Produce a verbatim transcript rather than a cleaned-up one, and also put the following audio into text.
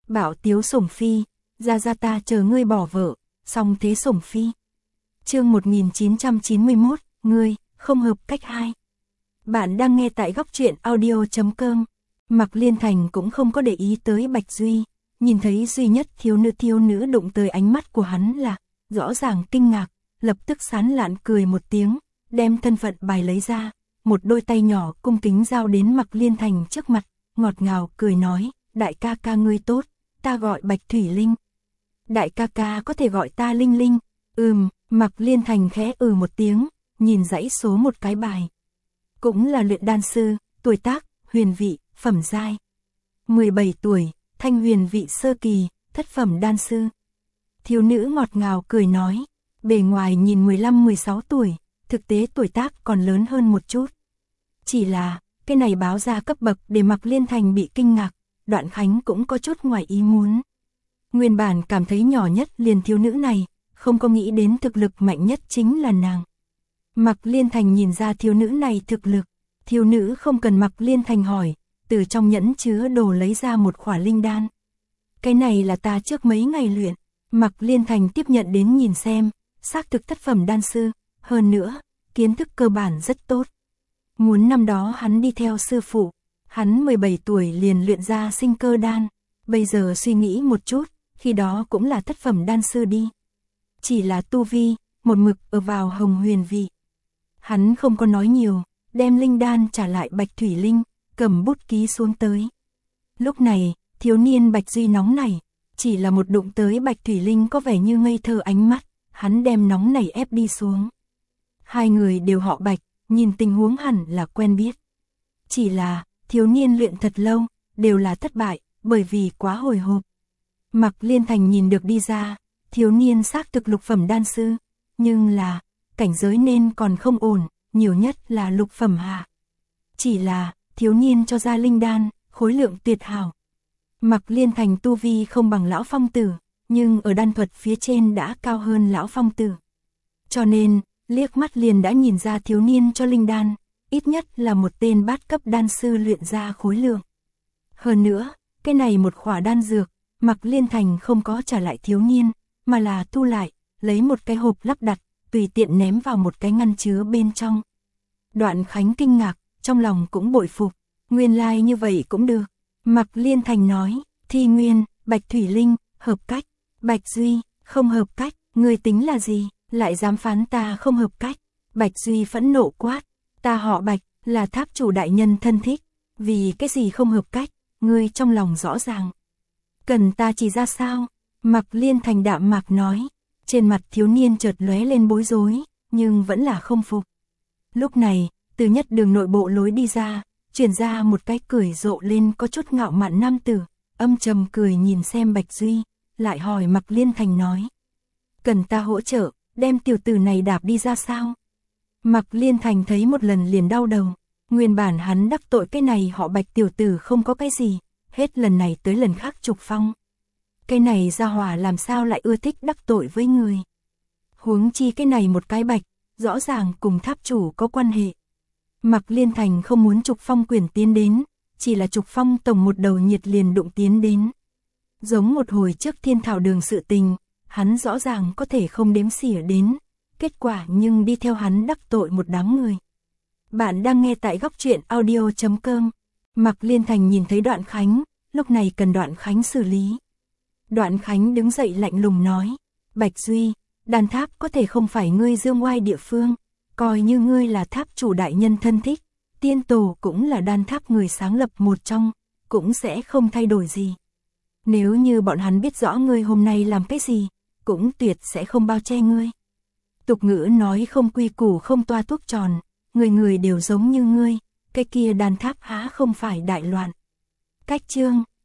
Bảo tiếu sủng phi, ra ra ta chờ ngươi bỏ vợ, xong thế sủng phi. Chương một nghìn chín trăm chín mươi mốt, ngươi, không hợp cách hai. Bạn đang nghe tại góc truyện audio chấm com. Mạc Liên Thành cũng không có để ý tới Bạch Duy, nhìn thấy duy nhất thiếu nữ thiếu nữ đụng tới ánh mắt của hắn là, rõ ràng kinh ngạc, lập tức sán lạn cười một tiếng, đem thân phận bài lấy ra, một đôi tay nhỏ cung kính giao đến Mạc Liên Thành trước mặt, ngọt ngào cười nói, đại ca ca ngươi tốt, ta gọi Bạch Thủy Linh. Đại ca ca có thể gọi ta Linh Linh, ừm, Mạc Liên Thành khẽ ừ một tiếng, nhìn dãy số một cái bài. Cũng là luyện đan sư, tuổi tác, huyền vị, phẩm giai. mười bảy tuổi, thanh huyền vị sơ kỳ, thất phẩm đan sư. Thiếu nữ ngọt ngào cười nói, bề ngoài nhìn mười lăm mười sáu tuổi, thực tế tuổi tác còn lớn hơn một chút. Chỉ là, cái này báo ra cấp bậc để Mạc Liên Thành bị kinh ngạc, Đoạn Khánh cũng có chút ngoài ý muốn. Nguyên bản cảm thấy nhỏ nhất liền thiếu nữ này, không có nghĩ đến thực lực mạnh nhất chính là nàng. Mạc Liên Thành nhìn ra thiếu nữ này thực lực, thiếu nữ không cần Mạc Liên Thành hỏi, từ trong nhẫn chứa đồ lấy ra một khỏa linh đan. Cái này là ta trước mấy ngày luyện, Mạc Liên Thành tiếp nhận đến nhìn xem, xác thực thất phẩm đan sư, hơn nữa, kiến thức cơ bản rất tốt. Muốn năm đó hắn đi theo sư phụ, hắn mười bảy tuổi liền luyện ra sinh cơ đan, bây giờ suy nghĩ một chút, khi đó cũng là thất phẩm đan sư đi. Chỉ là tu vi, một mực ở vào hồng huyền vị. Hắn không có nói nhiều, đem linh đan trả lại Bạch Thủy Linh, cầm bút ký xuống tới. Lúc này, thiếu niên Bạch Duy nóng nảy, chỉ là một đụng tới Bạch Thủy Linh có vẻ như ngây thơ ánh mắt, hắn đem nóng nảy ép đi xuống. Hai người đều họ Bạch, nhìn tình huống hẳn là quen biết. Chỉ là, thiếu niên luyện thật lâu, đều là thất bại, bởi vì quá hồi hộp. Mạc Liên Thành nhìn được đi ra, thiếu niên xác thực lục phẩm đan sư, nhưng là, cảnh giới nên còn không ổn, nhiều nhất là lục phẩm hạ. Chỉ là, thiếu niên cho ra linh đan, khối lượng tuyệt hảo. Mạc Liên Thành tu vi không bằng lão phong tử, nhưng ở đan thuật phía trên đã cao hơn lão phong tử. Cho nên, liếc mắt liền đã nhìn ra thiếu niên cho linh đan, ít nhất là một tên bát cấp đan sư luyện ra khối lượng. Hơn nữa, cái này một khỏa đan dược, Mạc Liên Thành không có trả lại thiếu niên, mà là thu lại, lấy một cái hộp lắp đặt, tùy tiện ném vào một cái ngăn chứa bên trong. Đoạn Khánh kinh ngạc, trong lòng cũng bội phục, nguyên lai like như vậy cũng được. Mạc Liên Thành nói, Thi Nguyên, Bạch Thủy Linh, hợp cách, Bạch Duy, không hợp cách, người tính là gì, lại dám phán ta không hợp cách. Bạch Duy phẫn nộ quát, ta họ Bạch, là tháp chủ đại nhân thân thích, vì cái gì không hợp cách, ngươi trong lòng rõ ràng. Cần ta chỉ ra sao? Mạc Liên Thành đạm mạc nói, trên mặt thiếu niên chợt lóe lên bối rối, nhưng vẫn là không phục. Lúc này, từ nhất đường nội bộ lối đi ra, truyền ra một cái cười rộ lên có chút ngạo mạn nam tử, âm trầm cười nhìn xem Bạch Duy, lại hỏi Mạc Liên Thành nói. Cần ta hỗ trợ, đem tiểu tử này đạp đi ra sao? Mạc Liên Thành thấy một lần liền đau đầu, nguyên bản hắn đắc tội cái này họ Bạch tiểu tử không có cái gì, hết lần này tới lần khác trục phong. Cái này ra hỏa làm sao lại ưa thích đắc tội với người. Huống chi cái này một cái Bạch, rõ ràng cùng tháp chủ có quan hệ. Mạc Liên Thành không muốn trục phong quyền tiến đến, chỉ là trục phong tổng một đầu nhiệt liền đụng tiến đến. Giống một hồi trước thiên thảo đường sự tình, hắn rõ ràng có thể không đếm xỉa đến, kết quả nhưng đi theo hắn đắc tội một đám người. Bạn đang nghe tại góc truyện audio chấm com. Mạc Liên Thành nhìn thấy Đoạn Khánh, lúc này cần Đoạn Khánh xử lý. Đoạn Khánh đứng dậy lạnh lùng nói, Bạch Duy, đan tháp có thể không phải ngươi dương oai địa phương, coi như ngươi là tháp chủ đại nhân thân thích, tiên tổ cũng là đan tháp người sáng lập một trong, cũng sẽ không thay đổi gì. Nếu như bọn hắn biết rõ ngươi hôm nay làm cái gì, cũng tuyệt sẽ không bao che ngươi. Tục ngữ nói không quy củ không toa thuốc tròn, người người đều giống như ngươi, cái kia đan tháp há không phải đại loạn. Cách chương,